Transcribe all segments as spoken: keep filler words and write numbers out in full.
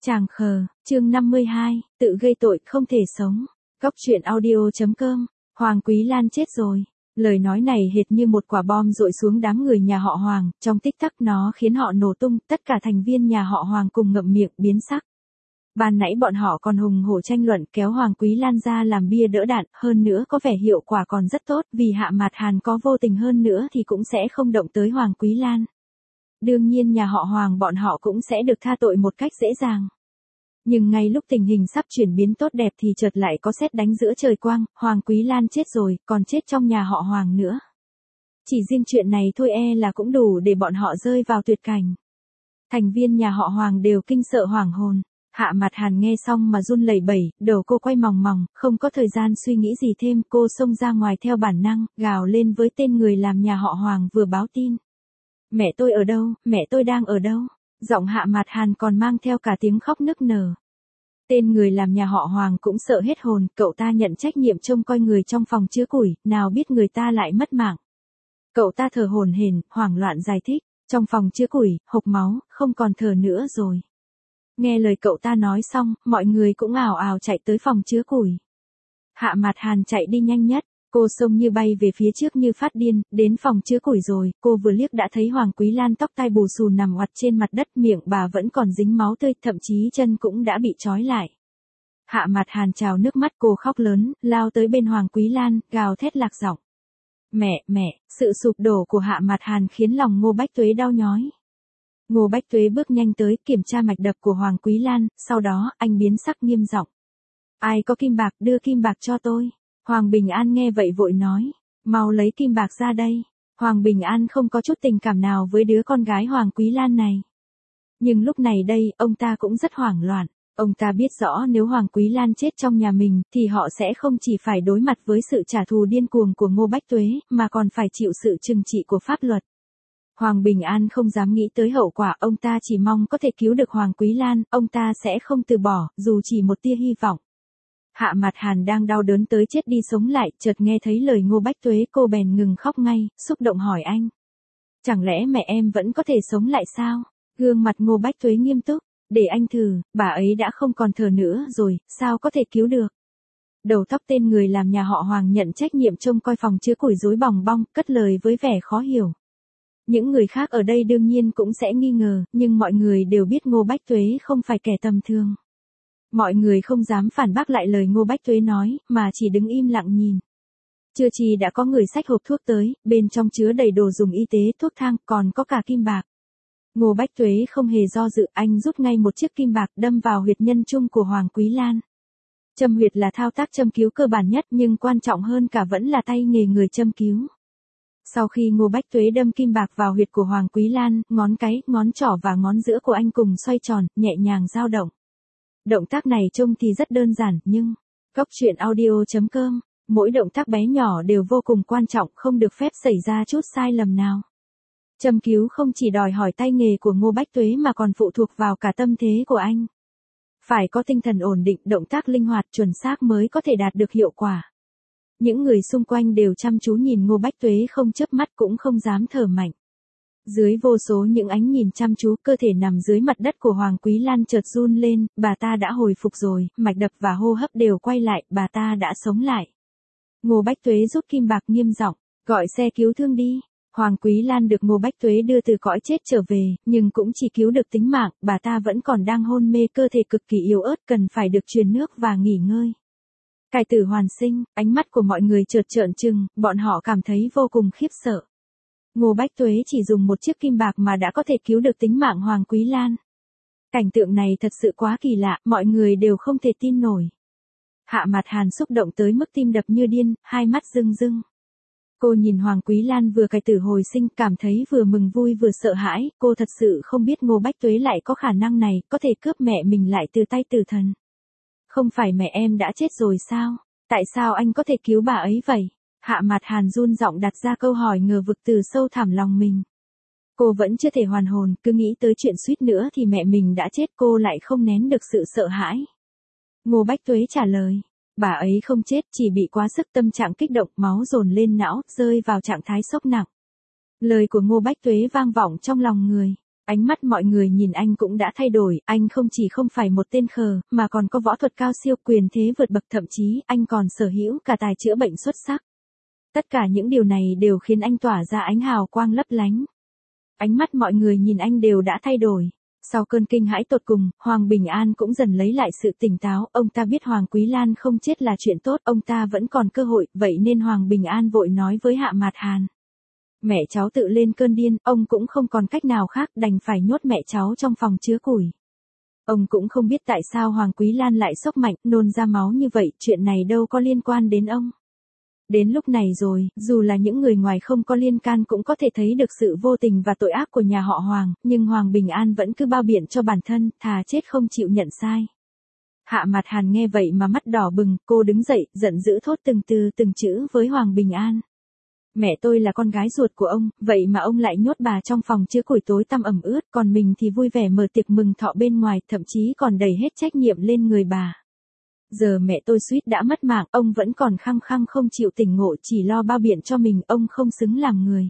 Chàng khờ, chương năm mươi hai, tự gây tội không thể sống. Góc truyện audio.com, Hoàng Quý Lan chết rồi. Lời nói này hệt như một quả bom dội xuống đám người nhà họ Hoàng, trong tích tắc nó khiến họ nổ tung, tất cả thành viên nhà họ Hoàng cùng ngậm miệng biến sắc. Ban nãy bọn họ còn hùng hổ tranh luận kéo Hoàng Quý Lan ra làm bia đỡ đạn, hơn nữa có vẻ hiệu quả còn rất tốt, vì Hạ Mạt Hàn có vô tình hơn nữa thì cũng sẽ không động tới Hoàng Quý Lan. Đương nhiên nhà họ Hoàng bọn họ cũng sẽ được tha tội một cách dễ dàng. Nhưng ngay lúc tình hình sắp chuyển biến tốt đẹp thì chợt lại có sét đánh giữa trời quang, Hoàng Quý Lan chết rồi, còn chết trong nhà họ Hoàng nữa. Chỉ riêng chuyện này thôi e là cũng đủ để bọn họ rơi vào tuyệt cảnh. Thành viên nhà họ Hoàng đều kinh sợ hoảng hồn. Hạ Mạt Hàn nghe xong mà run lẩy bẩy, đầu cô quay mòng mòng, không có thời gian suy nghĩ gì thêm, cô xông ra ngoài theo bản năng, gào lên với tên người làm nhà họ Hoàng vừa báo tin. Mẹ tôi ở đâu, mẹ tôi đang ở đâu? Giọng Hạ Mạt Hàn còn mang theo cả tiếng khóc nức nở. Tên người làm nhà họ Hoàng cũng sợ hết hồn, cậu ta nhận trách nhiệm trông coi người trong phòng chứa củi, nào biết người ta lại mất mạng. Cậu ta thở hổn hển, hoảng loạn giải thích, trong phòng chứa củi, hộc máu, không còn thở nữa rồi. Nghe lời cậu ta nói xong, mọi người cũng ào ào chạy tới phòng chứa củi. Hạ Mạt Hàn chạy đi nhanh nhất, cô xông như bay về phía trước như phát điên, đến phòng chứa củi rồi, cô vừa liếc đã thấy Hoàng Quý Lan tóc tai bù xù nằm oặt trên mặt đất, miệng bà vẫn còn dính máu tươi, thậm chí chân cũng đã bị trói lại. Hạ Mạt Hàn trào nước mắt, cô khóc lớn, lao tới bên Hoàng Quý Lan, gào thét lạc giọng. Mẹ, mẹ, sự sụp đổ của Hạ Mạt Hàn khiến lòng Ngô Bách Tuế đau nhói. Ngô Bách Tuế bước nhanh tới kiểm tra mạch đập của Hoàng Quý Lan, sau đó anh biến sắc nghiêm giọng. Ai có kim bạc, đưa kim bạc cho tôi. Hoàng Bình An nghe vậy vội nói, mau lấy kim bạc ra đây. Hoàng Bình An không có chút tình cảm nào với đứa con gái Hoàng Quý Lan này. Nhưng lúc này đây, ông ta cũng rất hoảng loạn. Ông ta biết rõ nếu Hoàng Quý Lan chết trong nhà mình, thì họ sẽ không chỉ phải đối mặt với sự trả thù điên cuồng của Ngô Bách Tuế, mà còn phải chịu sự trừng trị của pháp luật. Hoàng Bình An không dám nghĩ tới hậu quả, ông ta chỉ mong có thể cứu được Hoàng Quý Lan, ông ta sẽ không từ bỏ, dù chỉ một tia hy vọng. Hạ Mạt Hàn đang đau đớn tới chết đi sống lại, chợt nghe thấy lời Ngô Bách Tuế, cô bèn ngừng khóc ngay, xúc động hỏi anh. Chẳng lẽ mẹ em vẫn có thể sống lại sao? Gương mặt Ngô Bách Tuế nghiêm túc, để anh thử, bà ấy đã không còn thở nữa rồi, sao có thể cứu được? Đầu tóc tên người làm nhà họ Hoàng nhận trách nhiệm trông coi phòng chứa củi rối bòng bong, cất lời với vẻ khó hiểu. Những người khác ở đây đương nhiên cũng sẽ nghi ngờ, nhưng mọi người đều biết Ngô Bách Tuế không phải kẻ tầm thường. Mọi người không dám phản bác lại lời Ngô Bách Tuế nói, mà chỉ đứng im lặng nhìn. Chưa chi đã có người xách hộp thuốc tới, bên trong chứa đầy đồ dùng y tế, thuốc thang, còn có cả kim bạc. Ngô Bách Tuế không hề do dự, anh rút ngay một chiếc kim bạc đâm vào huyệt nhân trung của Hoàng Quý Lan. Châm huyệt là thao tác châm cứu cơ bản nhất, nhưng quan trọng hơn cả vẫn là tay nghề người châm cứu. Sau khi Ngô Bách Tuế đâm kim bạc vào huyệt của Hoàng Quý Lan, ngón cái, ngón trỏ và ngón giữa của anh cùng xoay tròn, nhẹ nhàng dao động. Động tác này trông thì rất đơn giản, nhưng, góc truyện audio.com, mỗi động tác bé nhỏ đều vô cùng quan trọng, không được phép xảy ra chút sai lầm nào. Châm cứu không chỉ đòi hỏi tay nghề của Ngô Bách Tuế mà còn phụ thuộc vào cả tâm thế của anh. Phải có tinh thần ổn định, động tác linh hoạt, chuẩn xác mới có thể đạt được hiệu quả. Những người xung quanh đều chăm chú nhìn Ngô Bách Tuế không chớp mắt cũng không dám thở mạnh. Dưới vô số những ánh nhìn chăm chú, cơ thể nằm dưới mặt đất của Hoàng Quý Lan chợt run lên, bà ta đã hồi phục rồi, mạch đập và hô hấp đều quay lại, bà ta đã sống lại. Ngô Bách Tuế rút kim bạc nghiêm giọng, gọi xe cứu thương đi. Hoàng Quý Lan được Ngô Bách Tuế đưa từ cõi chết trở về, nhưng cũng chỉ cứu được tính mạng, bà ta vẫn còn đang hôn mê, cơ thể cực kỳ yếu ớt, cần phải được truyền nước và nghỉ ngơi. Cải tử hoàn sinh, ánh mắt của mọi người chợt trợn trừng, bọn họ cảm thấy vô cùng khiếp sợ. Ngô Bách Tuế chỉ dùng một chiếc kim bạc mà đã có thể cứu được tính mạng Hoàng Quý Lan. Cảnh tượng này thật sự quá kỳ lạ, mọi người đều không thể tin nổi. Hạ Mạt Hàn xúc động tới mức tim đập như điên, hai mắt rưng rưng. Cô nhìn Hoàng Quý Lan vừa cải tử hồi sinh, cảm thấy vừa mừng vui vừa sợ hãi, cô thật sự không biết Ngô Bách Tuế lại có khả năng này, có thể cướp mẹ mình lại từ tay tử thần. Không phải mẹ em đã chết rồi sao? Tại sao anh có thể cứu bà ấy vậy? Hạ Mạt Hàn run giọng đặt ra câu hỏi ngờ vực từ sâu thẳm lòng mình. Cô vẫn chưa thể hoàn hồn, cứ nghĩ tới chuyện suýt nữa thì mẹ mình đã chết, cô lại không nén được sự sợ hãi. Ngô Bách Tuế trả lời, bà ấy không chết, chỉ bị quá sức, tâm trạng kích động, máu dồn lên não, rơi vào trạng thái sốc nặng. Lời của Ngô Bách Tuế vang vọng trong lòng người. Ánh mắt mọi người nhìn anh cũng đã thay đổi, anh không chỉ không phải một tên khờ, mà còn có võ thuật cao siêu, quyền thế vượt bậc, thậm chí anh còn sở hữu cả tài chữa bệnh xuất sắc. Tất cả những điều này đều khiến anh tỏa ra ánh hào quang lấp lánh. Ánh mắt mọi người nhìn anh đều đã thay đổi. Sau cơn kinh hãi tột cùng, Hoàng Bình An cũng dần lấy lại sự tỉnh táo, ông ta biết Hoàng Quý Lan không chết là chuyện tốt, ông ta vẫn còn cơ hội, vậy nên Hoàng Bình An vội nói với Hạ Mạt Hàn. Mẹ cháu tự lên cơn điên, ông cũng không còn cách nào khác, đành phải nhốt mẹ cháu trong phòng chứa củi. Ông cũng không biết tại sao Hoàng Quý Lan lại sốc mạnh, nôn ra máu như vậy, chuyện này đâu có liên quan đến ông. Đến lúc này rồi, dù là những người ngoài không có liên can cũng có thể thấy được sự vô tình và tội ác của nhà họ Hoàng, nhưng Hoàng Bình An vẫn cứ bao biện cho bản thân, thà chết không chịu nhận sai. Hạ Mạt Hàn nghe vậy mà mắt đỏ bừng, cô đứng dậy, giận dữ thốt từng từ từng chữ với Hoàng Bình An. Mẹ tôi là con gái ruột của ông, vậy mà ông lại nhốt bà trong phòng chứa củi tối tăm ẩm ướt, còn mình thì vui vẻ mở tiệc mừng thọ bên ngoài, thậm chí còn đẩy hết trách nhiệm lên người bà. Giờ mẹ tôi suýt đã mất mạng, ông vẫn còn khăng khăng không chịu tỉnh ngộ, chỉ lo bao biện cho mình, ông không xứng làm người.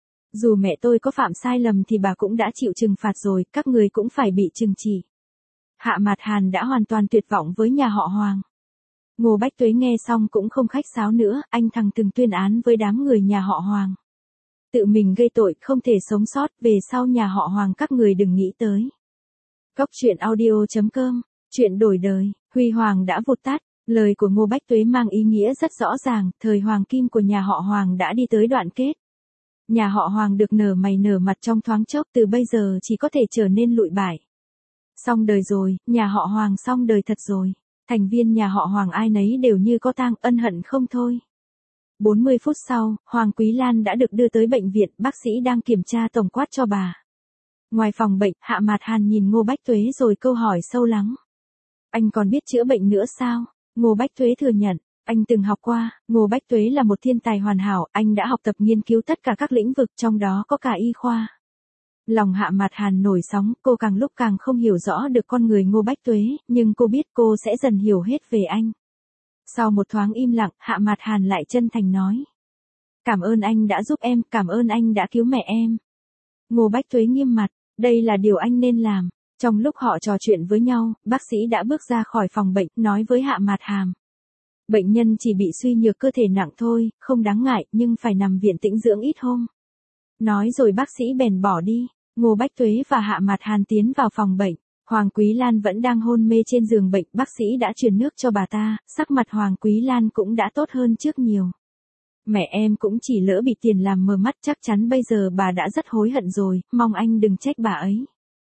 Dù mẹ tôi có phạm sai lầm thì bà cũng đã chịu trừng phạt rồi, các người cũng phải bị trừng trị. Hạ Mạt Hàn đã hoàn toàn tuyệt vọng với nhà họ Hoàng. Ngô Bách Tuế nghe xong cũng không khách sáo nữa, anh thẳng từng tuyên án với đám người nhà họ Hoàng. Tự mình gây tội, không thể sống sót, về sau nhà họ Hoàng các người đừng nghĩ tới. Cốc truyện audio chấm com, chuyện đổi đời, huy hoàng đã vụt tắt, lời của Ngô Bách Tuế mang ý nghĩa rất rõ ràng, thời hoàng kim của nhà họ Hoàng đã đi tới đoạn kết. Nhà họ Hoàng được nở mày nở mặt trong thoáng chốc, từ bây giờ chỉ có thể trở nên lụi bại. Xong đời rồi, nhà họ Hoàng xong đời thật rồi. Thành viên nhà họ Hoàng ai nấy đều như có tang, ân hận không thôi. bốn mươi phút sau, Hoàng Quý Lan đã được đưa tới bệnh viện, bác sĩ đang kiểm tra tổng quát cho bà. Ngoài phòng bệnh, Hạ Mạt Hàn nhìn Ngô Bách Tuế rồi câu hỏi sâu lắng. Anh còn biết chữa bệnh nữa sao? Ngô Bách Tuế thừa nhận, anh từng học qua, Ngô Bách Tuế là một thiên tài hoàn hảo, anh đã học tập nghiên cứu tất cả các lĩnh vực, trong đó có cả y khoa. Lòng Hạ Mạt Hàn nổi sóng, cô càng lúc càng không hiểu rõ được con người Ngô Bách Tuế, nhưng cô biết cô sẽ dần hiểu hết về anh. Sau một thoáng im lặng, Hạ Mạt Hàn lại chân thành nói. Cảm ơn anh đã giúp em, cảm ơn anh đã cứu mẹ em. Ngô Bách Tuế nghiêm mặt, đây là điều anh nên làm. Trong lúc họ trò chuyện với nhau, bác sĩ đã bước ra khỏi phòng bệnh, nói với Hạ Mạt Hàn. Bệnh nhân chỉ bị suy nhược cơ thể nặng thôi, không đáng ngại, nhưng phải nằm viện tĩnh dưỡng ít hôm. Nói rồi bác sĩ bèn bỏ đi. Ngô Bách Tuế và Hạ Mạt Hàn tiến vào phòng bệnh. Hoàng Quý Lan vẫn đang hôn mê trên giường bệnh, bác sĩ đã truyền nước cho bà ta, sắc mặt Hoàng Quý Lan cũng đã tốt hơn trước nhiều. Mẹ em cũng chỉ lỡ bị tiền làm mờ mắt, chắc chắn bây giờ bà đã rất hối hận rồi, mong anh đừng trách bà ấy.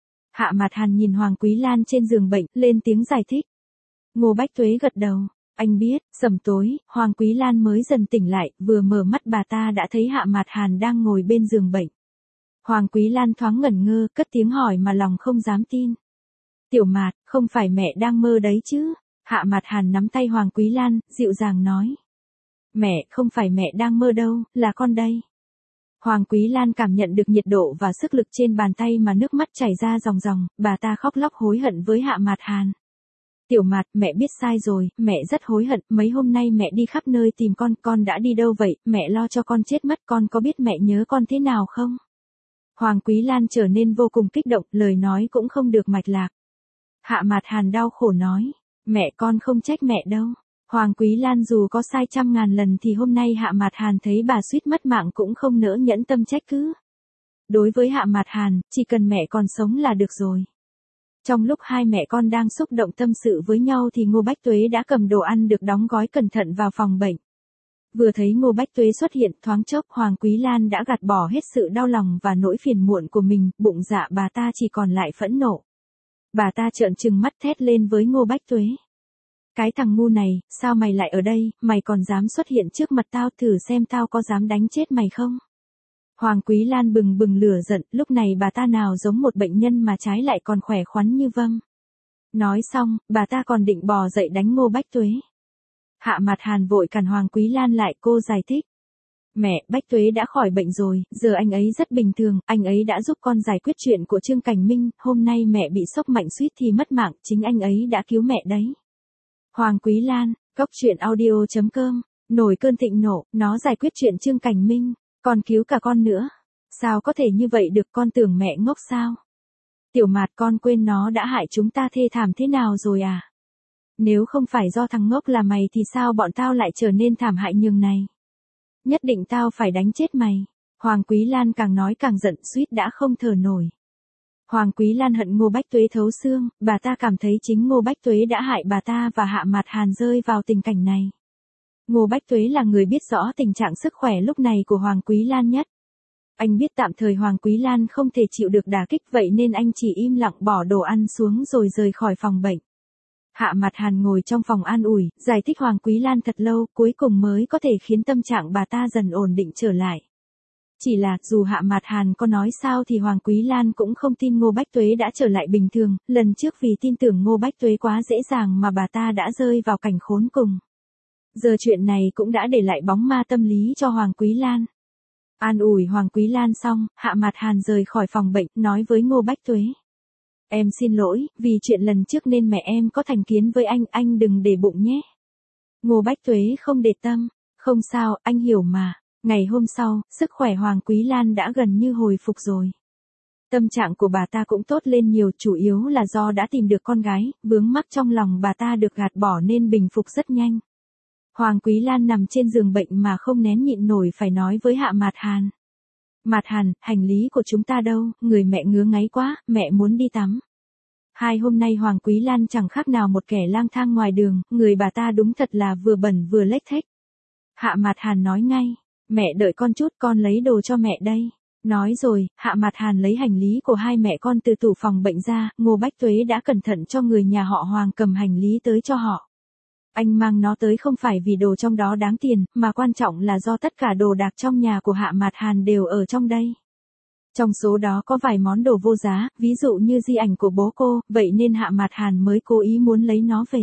Hạ Mạt Hàn nhìn Hoàng Quý Lan trên giường bệnh, lên tiếng giải thích. Ngô Bách Tuế gật đầu. Anh biết, sầm tối, Hoàng Quý Lan mới dần tỉnh lại, vừa mở mắt bà ta đã thấy Hạ Mạt Hàn đang ngồi bên giường bệnh. Hoàng Quý Lan thoáng ngẩn ngơ, cất tiếng hỏi mà lòng không dám tin. Tiểu Mạt, không phải mẹ đang mơ đấy chứ? Hạ Mạt Hàn nắm tay Hoàng Quý Lan, dịu dàng nói. Mẹ, không phải mẹ đang mơ đâu, là con đây. Hoàng Quý Lan cảm nhận được nhiệt độ và sức lực trên bàn tay mà nước mắt chảy ra ròng ròng, bà ta khóc lóc hối hận với Hạ Mạt Hàn. Tiểu Mạt, mẹ biết sai rồi, mẹ rất hối hận, mấy hôm nay mẹ đi khắp nơi tìm con, con đã đi đâu vậy, mẹ lo cho con chết mất, con có biết mẹ nhớ con thế nào không? Hoàng Quý Lan trở nên vô cùng kích động, lời nói cũng không được mạch lạc. Hạ Mạt Hàn đau khổ nói, mẹ con không trách mẹ đâu. Hoàng Quý Lan dù có sai trăm ngàn lần thì hôm nay Hạ Mạt Hàn thấy bà suýt mất mạng cũng không nỡ nhẫn tâm trách cứ. Đối với Hạ Mạt Hàn, chỉ cần mẹ còn sống là được rồi. Trong lúc hai mẹ con đang xúc động tâm sự với nhau thì Ngô Bách Tuế đã cầm đồ ăn được đóng gói cẩn thận vào phòng bệnh. Vừa thấy Ngô Bách Tuế xuất hiện, thoáng chốc Hoàng Quý Lan đã gạt bỏ hết sự đau lòng và nỗi phiền muộn của mình, bụng dạ bà ta chỉ còn lại phẫn nộ. Bà ta trợn trừng mắt thét lên với Ngô Bách Tuế. Cái thằng ngu này, sao mày lại ở đây, mày còn dám xuất hiện trước mặt tao, thử xem tao có dám đánh chết mày không? Hoàng Quý Lan bừng bừng lửa giận, lúc này bà ta nào giống một bệnh nhân mà trái lại còn khỏe khoắn như vâm. Nói xong, bà ta còn định bò dậy đánh Ngô Bách Tuế. Hạ Mạt Hàn vội cản Hoàng Quý Lan lại, cô giải thích. Mẹ, Bách Tuế đã khỏi bệnh rồi, giờ anh ấy rất bình thường, anh ấy đã giúp con giải quyết chuyện của Trương Cảnh Minh, hôm nay mẹ bị sốc mạnh suýt thì mất mạng, chính anh ấy đã cứu mẹ đấy. Hoàng Quý Lan, cốc truyện audio chấm com, nổi cơn thịnh nộ, nó giải quyết chuyện Trương Cảnh Minh, còn cứu cả con nữa. Sao có thể như vậy được, con tưởng mẹ ngốc sao? Tiểu Mạt, con quên nó đã hại chúng ta thê thảm thế nào rồi à? Nếu không phải do thằng ngốc là mày thì sao bọn tao lại trở nên thảm hại nhường này? Nhất định tao phải đánh chết mày. Hoàng Quý Lan càng nói càng giận, suýt đã không thở nổi. Hoàng Quý Lan hận Ngô Bách Tuế thấu xương, bà ta cảm thấy chính Ngô Bách Tuế đã hại bà ta và Hạ Mạt Hàn rơi vào tình cảnh này. Ngô Bách Tuế là người biết rõ tình trạng sức khỏe lúc này của Hoàng Quý Lan nhất. Anh biết tạm thời Hoàng Quý Lan không thể chịu được đả kích, vậy nên anh chỉ im lặng bỏ đồ ăn xuống rồi rời khỏi phòng bệnh. Hạ Mạt Hàn ngồi trong phòng an ủi, giải thích Hoàng Quý Lan thật lâu, cuối cùng mới có thể khiến tâm trạng bà ta dần ổn định trở lại. Chỉ là, dù Hạ Mạt Hàn có nói sao thì Hoàng Quý Lan cũng không tin Ngô Bách Tuế đã trở lại bình thường, lần trước vì tin tưởng Ngô Bách Tuế quá dễ dàng mà bà ta đã rơi vào cảnh khốn cùng. Giờ chuyện này cũng đã để lại bóng ma tâm lý cho Hoàng Quý Lan. An ủi Hoàng Quý Lan xong, Hạ Mạt Hàn rời khỏi phòng bệnh, nói với Ngô Bách Tuế. Em xin lỗi, vì chuyện lần trước nên mẹ em có thành kiến với anh, anh đừng để bụng nhé. Ngô Bách Tuế không để tâm, không sao, anh hiểu mà. Ngày hôm sau, sức khỏe Hoàng Quý Lan đã gần như hồi phục rồi. Tâm trạng của bà ta cũng tốt lên nhiều, chủ yếu là do đã tìm được con gái, vướng mắc trong lòng bà ta được gạt bỏ nên bình phục rất nhanh. Hoàng Quý Lan nằm trên giường bệnh mà không nén nhịn nổi phải nói với Hạ Mạt Hàn. Mạt Hàn, hành lý của chúng ta đâu, người mẹ ngứa ngáy quá, mẹ muốn đi tắm. Hai hôm nay Hoàng Quý Lan chẳng khác nào một kẻ lang thang ngoài đường, người bà ta đúng thật là vừa bẩn vừa lếch thếch. Hạ Mạt Hàn nói ngay, mẹ đợi con chút, con lấy đồ cho mẹ đây. Nói rồi, Hạ Mạt Hàn lấy hành lý của hai mẹ con từ tủ phòng bệnh ra, Ngô Bách Tuế đã cẩn thận cho người nhà họ Hoàng cầm hành lý tới cho họ. Anh mang nó tới không phải vì đồ trong đó đáng tiền, mà quan trọng là do tất cả đồ đạc trong nhà của Hạ Mạt Hàn đều ở trong đây. Trong số đó có vài món đồ vô giá, ví dụ như di ảnh của bố cô, vậy nên Hạ Mạt Hàn mới cố ý muốn lấy nó về.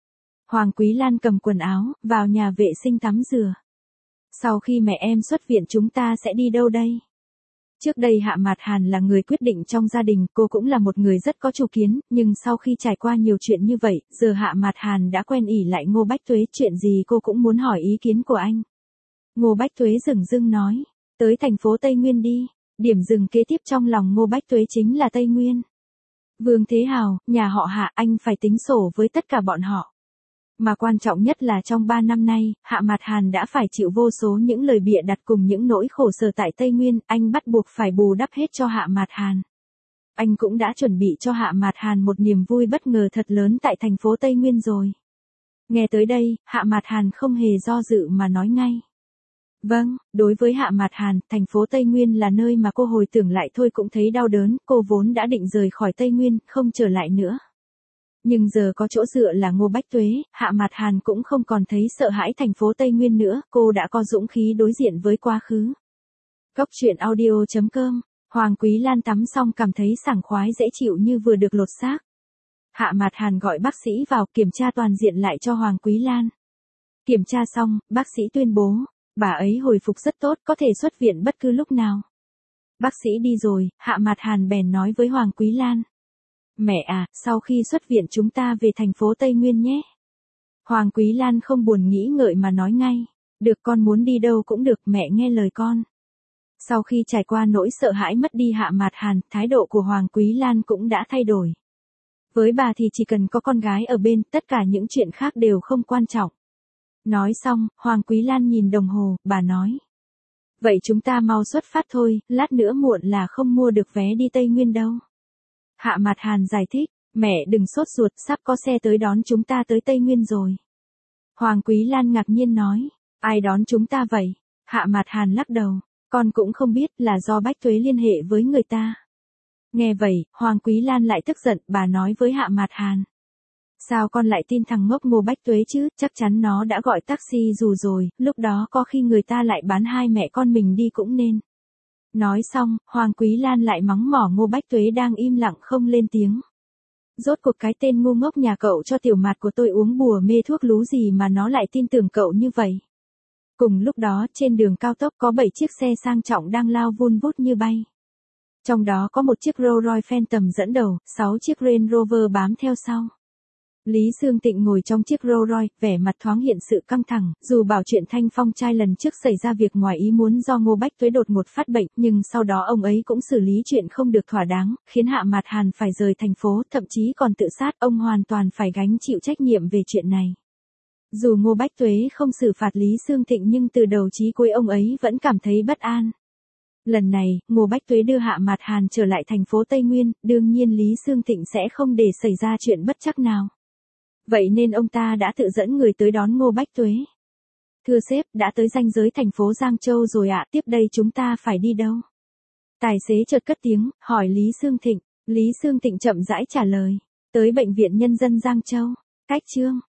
Hoàng Quý Lan cầm quần áo, vào nhà vệ sinh tắm rửa. Sau khi mẹ em xuất viện chúng ta sẽ đi đâu đây? Trước đây Hạ Mạt Hàn là người quyết định trong gia đình, cô cũng là một người rất có chủ kiến, nhưng sau khi trải qua nhiều chuyện như vậy, giờ Hạ Mạt Hàn đã quen ỉ lại Ngô Bách Tuế, chuyện gì cô cũng muốn hỏi ý kiến của anh. Ngô Bách Tuế dửng dưng nói, tới thành phố Tây Nguyên đi, điểm dừng kế tiếp trong lòng Ngô Bách Tuế chính là Tây Nguyên. Vương Thế Hào, nhà họ Hạ, anh phải tính sổ với tất cả bọn họ. Mà quan trọng nhất là trong ba năm nay, Hạ Mạt Hàn đã phải chịu vô số những lời bịa đặt cùng những nỗi khổ sở tại Tây Nguyên, anh bắt buộc phải bù đắp hết cho Hạ Mạt Hàn. Anh cũng đã chuẩn bị cho Hạ Mạt Hàn một niềm vui bất ngờ thật lớn tại thành phố Tây Nguyên rồi. Nghe tới đây, Hạ Mạt Hàn không hề do dự mà nói ngay. Vâng, đối với Hạ Mạt Hàn, thành phố Tây Nguyên là nơi mà cô hồi tưởng lại thôi cũng thấy đau đớn, cô vốn đã định rời khỏi Tây Nguyên, không trở lại nữa. Nhưng giờ có chỗ dựa là Ngô Bách Tuế, Hạ Mạt Hàn cũng không còn thấy sợ hãi thành phố Tây Nguyên nữa, cô đã có dũng khí đối diện với quá khứ. Cốc truyện audio chấm com, Hoàng Quý Lan tắm xong cảm thấy sảng khoái dễ chịu như vừa được lột xác. Hạ Mạt Hàn gọi bác sĩ vào kiểm tra toàn diện lại cho Hoàng Quý Lan. Kiểm tra xong, bác sĩ tuyên bố, bà ấy hồi phục rất tốt, có thể xuất viện bất cứ lúc nào. Bác sĩ đi rồi, Hạ Mạt Hàn bèn nói với Hoàng Quý Lan. Mẹ à, sau khi xuất viện chúng ta về thành phố Tây Nguyên nhé. Hoàng Quý Lan không buồn nghĩ ngợi mà nói ngay. Được, con muốn đi đâu cũng được, mẹ nghe lời con. Sau khi trải qua nỗi sợ hãi mất đi Hạ Mạt Hàn, thái độ của Hoàng Quý Lan cũng đã thay đổi. Với bà thì chỉ cần có con gái ở bên, tất cả những chuyện khác đều không quan trọng. Nói xong, Hoàng Quý Lan nhìn đồng hồ, bà nói. Vậy chúng ta mau xuất phát thôi, lát nữa muộn là không mua được vé đi Tây Nguyên đâu. Hạ Mạt Hàn giải thích, mẹ đừng sốt ruột, sắp có xe tới đón chúng ta tới Tây Nguyên rồi. Hoàng Quý Lan ngạc nhiên nói, ai đón chúng ta vậy? Hạ Mạt Hàn lắc đầu, con cũng không biết, là do Bách Tuế liên hệ với người ta. Nghe vậy, Hoàng Quý Lan lại tức giận, bà nói với Hạ Mạt Hàn. Sao con lại tin thằng ngốc Ngô Bách Tuế chứ, chắc chắn nó đã gọi taxi dù rồi, lúc đó có khi người ta lại bán hai mẹ con mình đi cũng nên. Nói xong, Hoàng Quý Lan lại mắng mỏ Ngô Bách Tuế đang im lặng không lên tiếng. Rốt cuộc cái tên ngu ngốc nhà cậu cho Tiểu Mạt của tôi uống bùa mê thuốc lú gì mà nó lại tin tưởng cậu như vậy. Cùng lúc đó, trên đường cao tốc có bảy chiếc xe sang trọng đang lao vun vút như bay. Trong đó có một chiếc Rolls Royce Phantom dẫn đầu, sáu chiếc Range Rover bám theo sau. Lý Xương Tịnh ngồi trong chiếc Rolls Royce, vẻ mặt thoáng hiện sự căng thẳng, dù bảo chuyện Thanh Phong trai lần trước xảy ra việc ngoài ý muốn do Ngô Bách Tuế đột ngột phát bệnh, nhưng sau đó ông ấy cũng xử lý chuyện không được thỏa đáng, khiến Hạ Mạt Hàn phải rời thành phố, thậm chí còn tự sát, ông hoàn toàn phải gánh chịu trách nhiệm về chuyện này. Dù Ngô Bách Tuế không xử phạt Lý Xương Tịnh nhưng từ đầu chí cuối ông ấy vẫn cảm thấy bất an. Lần này, Ngô Bách Tuế đưa Hạ Mạt Hàn trở lại thành phố Tây Nguyên, đương nhiên Lý Xương Tịnh sẽ không để xảy ra chuyện bất trắc nào. Vậy nên ông ta đã tự dẫn người tới đón Ngô Bách Tuế. Thưa sếp, đã tới ranh giới thành phố Giang Châu rồi ạ, tiếp đây chúng ta phải đi đâu? Tài xế chợt cất tiếng, hỏi Lý Xương Tịnh. Lý Xương Tịnh chậm rãi trả lời. Tới bệnh viện nhân dân Giang Châu. Cách Trương.